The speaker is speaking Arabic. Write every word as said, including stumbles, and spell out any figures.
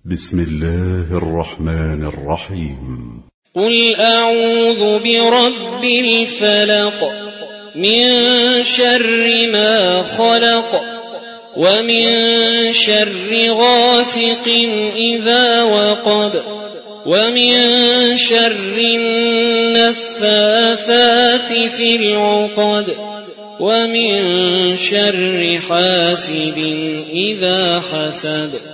بسم الله الرحمن الرحيم. قل أعوذ برب الفلق من شر ما خلق ومن شر غاسق إذا وقب ومن شر النفاثات في العقد ومن شر حاسد إذا حسد.